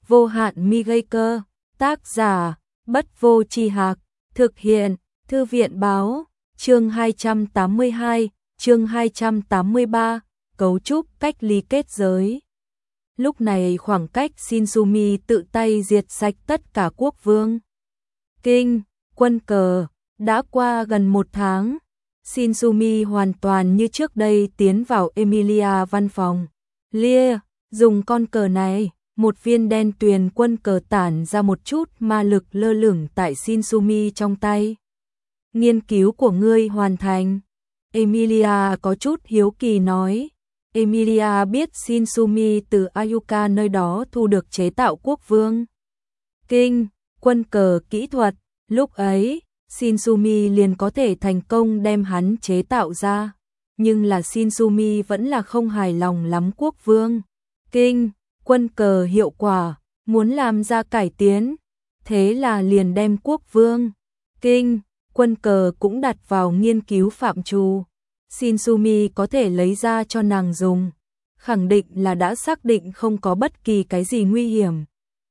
vô hạn mi gây cơ, tác giả, Bất Vô Tri Hạc, thực hiện, Thư viện báo, chương 282, chương 283, cấu trúc cách ly kết giới. Lúc này khoảng cách Shinsumi tự tay diệt sạch tất cả quốc vương Kinh, quân cờ, đã qua gần 1 tháng. Shinsumi hoàn toàn như trước đây tiến vào Emilia văn phòng. Lia, dùng con cờ này, một viên đen tuyền quân cờ tản ra một chút ma lực lơ lửng tại Shinsumi trong tay. Nghiên cứu của ngươi hoàn thành. Emilia có chút hiếu kỳ nói. Emilia biết Shinsumi từ Ayuka nơi đó thu được chế tạo quốc vương Kinh, quân cờ kỹ thuật. Lúc ấy, Shinsumi liền có thể thành công đem hắn chế tạo ra. Nhưng là Shinsumi vẫn là không hài lòng lắm quốc vương Kinh, quân cờ hiệu quả, muốn làm ra cải tiến. Thế là liền đem quốc vương Kinh, quân cờ cũng đặt vào nghiên cứu phạm trù. Shinsumi có thể lấy ra cho nàng dùng, khẳng định là đã xác định không có bất kỳ cái gì nguy hiểm.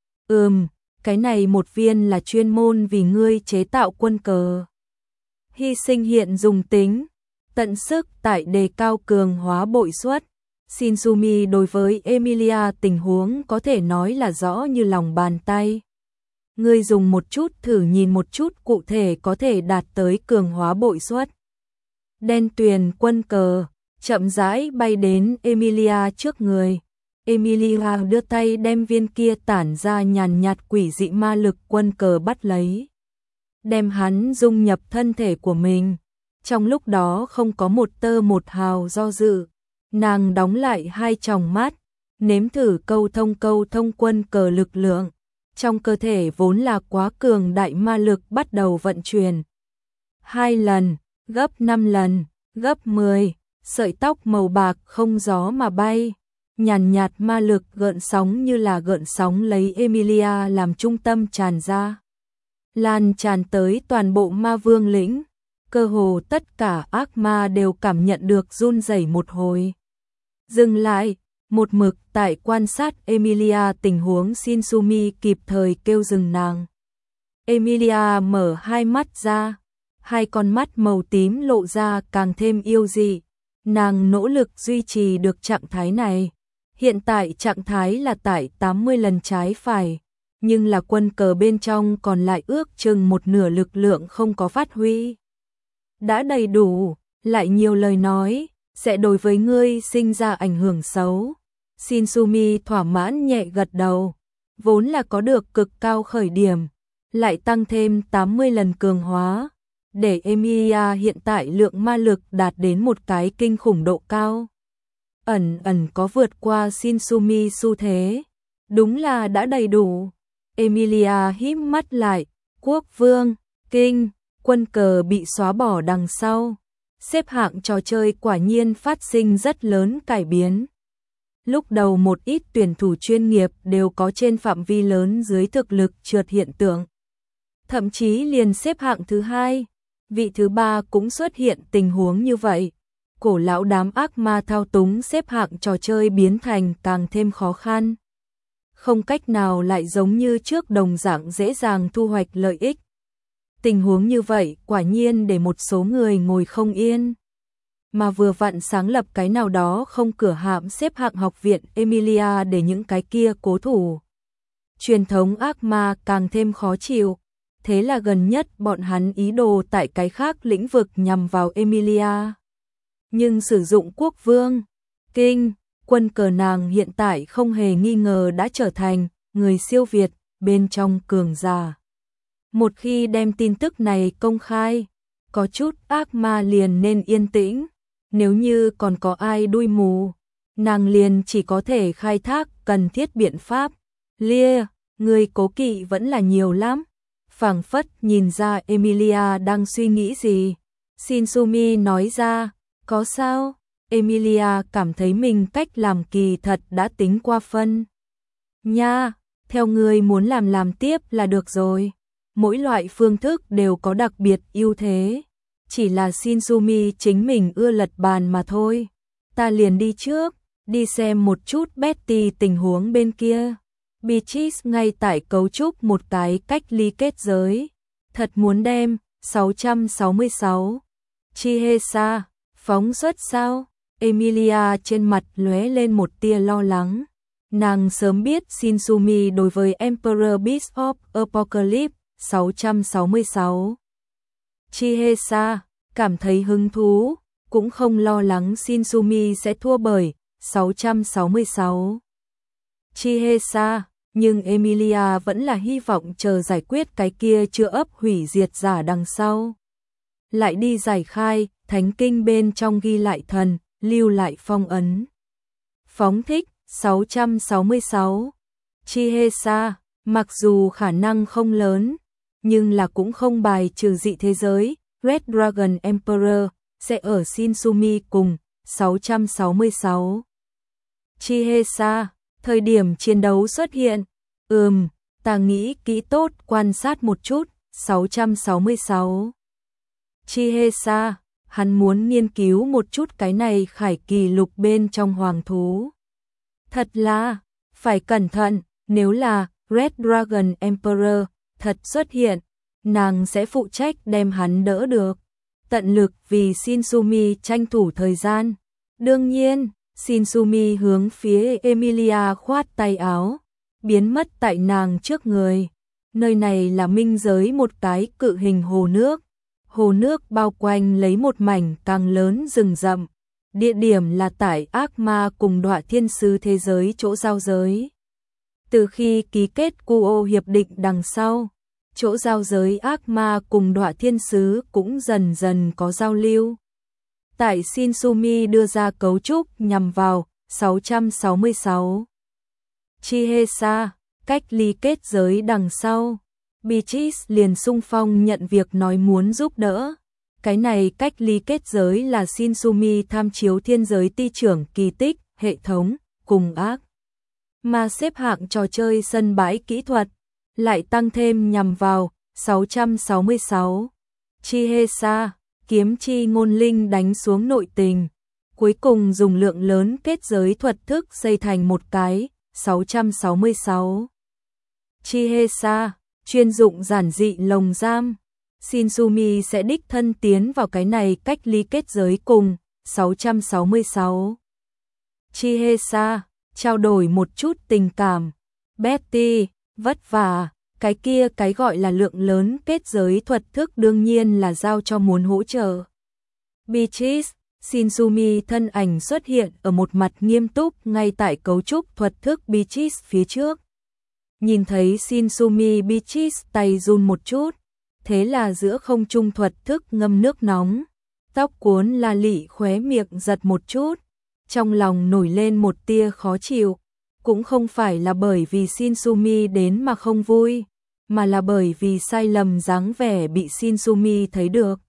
Cái này một viên là chuyên môn vì ngươi chế tạo quân cờ. Hy sinh hiện dùng tính, tận sức tại đề cao cường hóa bội suất. Shinsumi đối với Emilia tình huống có thể nói là rõ như lòng bàn tay. Ngươi dùng một chút thử nhìn một chút cụ thể có thể đạt tới cường hóa bội suất. Đen tuyền quân cờ, chậm rãi bay đến Emilia trước người. Emilia đưa tay đem viên kia tản ra nhàn nhạt quỷ dị ma lực quân cờ bắt lấy. Đem hắn dung nhập thân thể của mình. Trong lúc đó không có một tơ một hào do dự. Nàng đóng lại hai tròng mắt, nếm thử câu thông quân cờ lực lượng. Trong cơ thể vốn là quá cường đại ma lực bắt đầu vận chuyển. 2 lần, gấp 5 lần, gấp 10, sợi tóc màu bạc không gió mà bay. Nhàn nhạt ma lực gợn sóng như là gợn sóng lấy Emilia làm trung tâm tràn ra. Lan tràn tới toàn bộ ma vương lĩnh. Cơ hồ tất cả ác ma đều cảm nhận được run rẩy một hồi. Dừng lại, một mực tại quan sát Emilia tình huống Shinsumi kịp thời kêu dừng nàng. Emilia mở hai mắt ra, hai con mắt màu tím lộ ra càng thêm yêu dị. Nàng nỗ lực duy trì được trạng thái này. Hiện tại trạng thái là tại 80 lần trái phải, nhưng là quân cờ bên trong còn lại ước chừng một nửa lực lượng không có phát huy. Đã đầy đủ, lại nhiều lời nói, sẽ đối với ngươi sinh ra ảnh hưởng xấu. Shinsumi thỏa mãn nhẹ gật đầu, vốn là có được cực cao khởi điểm, lại tăng thêm 80 lần cường hóa, để Emilia hiện tại lượng ma lực đạt đến một cái kinh khủng độ cao. Ẩn có vượt qua Shinsumi xu thế, đúng là đã đầy đủ. Emilia híp mắt lại, quốc vương, kinh, quân cờ bị xóa bỏ đằng sau. Xếp hạng trò chơi quả nhiên phát sinh rất lớn cải biến. Lúc đầu một ít tuyển thủ chuyên nghiệp đều có trên phạm vi lớn dưới thực lực trượt hiện tượng. Thậm chí liền xếp hạng thứ 2, vị thứ 3 cũng xuất hiện tình huống như vậy. Cổ lão đám ác ma thao túng xếp hạng trò chơi biến thành càng thêm khó khăn. Không cách nào lại giống như trước đồng dạng dễ dàng thu hoạch lợi ích. Tình huống như vậy quả nhiên để một số người ngồi không yên. Mà vừa vặn sáng lập cái nào đó không cửa hạm xếp hạng học viện Emilia để những cái kia cố thủ. Truyền thống ác ma càng thêm khó chịu. Thế là gần nhất bọn hắn ý đồ tại cái khác lĩnh vực nhằm vào Emilia. Nhưng sử dụng quốc vương, kinh, quân cờ nàng hiện tại không hề nghi ngờ đã trở thành người siêu việt bên trong cường giả. Một khi đem tin tức này công khai, có chút ác ma liền nên yên tĩnh. Nếu như còn có ai đuôi mù, nàng liền chỉ có thể khai thác cần thiết biện pháp. Lia, người cố kỵ vẫn là nhiều lắm. Phảng phất nhìn ra Emilia đang suy nghĩ gì. Shinsumi nói ra, có sao? Emilia cảm thấy mình cách làm kỳ thật đã tính qua phân. Nha, theo người muốn làm tiếp là được rồi. Mỗi loại phương thức đều có đặc biệt ưu thế. Chỉ là Shinsumi chính mình ưa lật bàn mà thôi. Ta liền đi trước, đi xem một chút Betty tình huống bên kia. Beatrice ngay tại cấu trúc một cái cách ly kết giới. Thật muốn đem 666 Chihesa phóng xuất sao? Emilia trên mặt lóe lên một tia lo lắng. Nàng sớm biết Shinsumi đối với Emperor Beast of Apocalypse 666 Chihesa cảm thấy hứng thú, cũng không lo lắng Shinsumi sẽ thua bởi 666 Chihesa, nhưng Emilia vẫn là hy vọng chờ giải quyết cái kia chưa ấp hủy diệt giả đằng sau. Lại đi giải khai, thánh kinh bên trong ghi lại thần, lưu lại phong ấn. Phóng thích 666 Chihesa, mặc dù khả năng không lớn, nhưng là cũng không bài trừ dị thế giới, Red Dragon Emperor sẽ ở Shinsumi cùng 666 Chihesa, thời điểm chiến đấu xuất hiện. Ta nghĩ kỹ tốt quan sát một chút, 666 Chihesa, hắn muốn nghiên cứu một chút cái này khải kỳ lục bên trong hoàng thú. Thật là, phải cẩn thận, nếu là Red Dragon Emperor thật xuất hiện, nàng sẽ phụ trách đem hắn đỡ được. Tận lực vì Shinsumi tranh thủ thời gian. Đương nhiên, Shinsumi hướng phía Emilia khoát tay áo, biến mất tại nàng trước người. Nơi này là minh giới một cái cự hình hồ nước. Hồ nước bao quanh lấy một mảnh càng lớn rừng rậm. Địa điểm là tại ác ma cùng Đọa Thiên Sứ thế giới chỗ giao giới. Từ khi ký kết Kuo hiệp định đằng sau, chỗ giao giới ác ma cùng Đọa Thiên Sứ cũng dần dần có giao lưu. Tại Shinsumi đưa ra cấu trúc nhằm vào 666 Chihesa, cách ly kết giới đằng sau, Beatrice liền xung phong nhận việc nói muốn giúp đỡ. Cái này cách ly kết giới là Shinsumi tham chiếu thiên giới ti trưởng kỳ tích, hệ thống, cùng ác mà xếp hạng trò chơi sân bãi kỹ thuật, lại tăng thêm nhằm vào 666 Chihesa, kiếm chi ngôn linh đánh xuống nội tình, cuối cùng dùng lượng lớn kết giới thuật thức xây thành một cái 666 Chihesa, chuyên dụng giản dị lồng giam. Shinsumi sẽ đích thân tiến vào cái này cách ly kết giới cùng 666 Chihesa, trao đổi một chút tình cảm. Betty, vất vả, cái kia cái gọi là lượng lớn kết giới thuật thức đương nhiên là giao cho muốn hỗ trợ. Beatrice, Shinsumi thân ảnh xuất hiện ở một mặt nghiêm túc ngay tại cấu trúc thuật thức Beatrice phía trước. Nhìn thấy Shinsumi, Beatrice tay run một chút, thế là giữa không trung thuật thức ngâm nước nóng. Tóc cuốn La Lị khóe miệng giật một chút, trong lòng nổi lên một tia khó chịu, cũng không phải là bởi vì Shinsumi đến mà không vui, mà là bởi vì sai lầm dáng vẻ bị Shinsumi thấy được.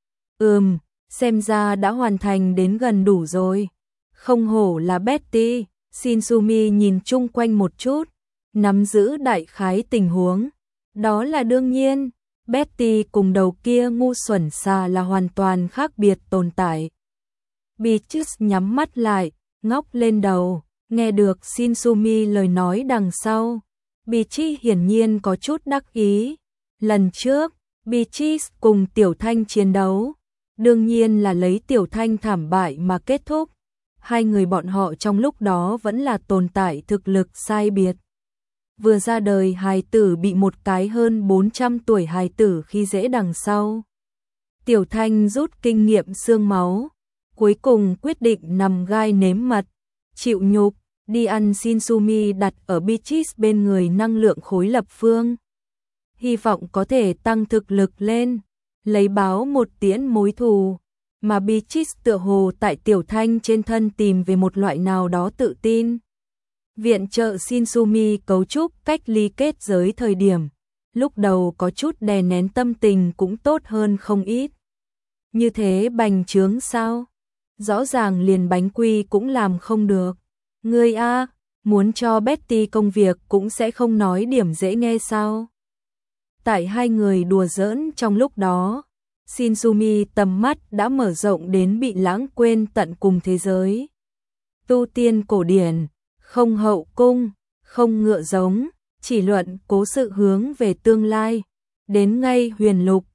Xem ra đã hoàn thành đến gần đủ rồi. Không hổ là Betty, Shinsumi nhìn chung quanh một chút, nắm giữ đại khái tình huống. Đó là đương nhiên, Betty cùng đầu kia ngu xuẩn xà là hoàn toàn khác biệt tồn tại. Beatrice nhắm mắt lại, ngóc lên đầu, nghe được Shinsumi lời nói đằng sau. Beatrice hiển nhiên có chút đắc ý. Lần trước, Beatrice cùng Tiểu Thanh chiến đấu, đương nhiên là lấy Tiểu Thanh thảm bại mà kết thúc. Hai người bọn họ trong lúc đó vẫn là tồn tại thực lực sai biệt. Vừa ra đời hài tử bị một cái hơn 400 tuổi hài tử khi dễ đằng sau. Tiểu Thanh rút kinh nghiệm xương máu, cuối cùng quyết định nằm gai nếm mật, chịu nhục, đi ăn Shinsumi đặt ở Beatrice bên người năng lượng khối lập phương. Hy vọng có thể tăng thực lực lên, lấy báo một tiễn mối thù, mà Beatrice tựa hồ tại Tiểu Thanh trên thân tìm về một loại nào đó tự tin. Viện trợ Shinsumi cấu trúc cách ly kết giới thời điểm, lúc đầu có chút đè nén tâm tình cũng tốt hơn không ít. Như thế bành trướng sao? Rõ ràng liền bánh quy cũng làm không được. Ngươi a, muốn cho Betty công việc cũng sẽ không nói điểm dễ nghe sao? Tại hai người đùa giỡn trong lúc đó, Shinsumi tầm mắt đã mở rộng đến bị lãng quên tận cùng thế giới. Tu tiên cổ điển, không hậu cung, không ngựa giống, chỉ luận cố sự hướng về tương lai. Đến ngay huyền lục,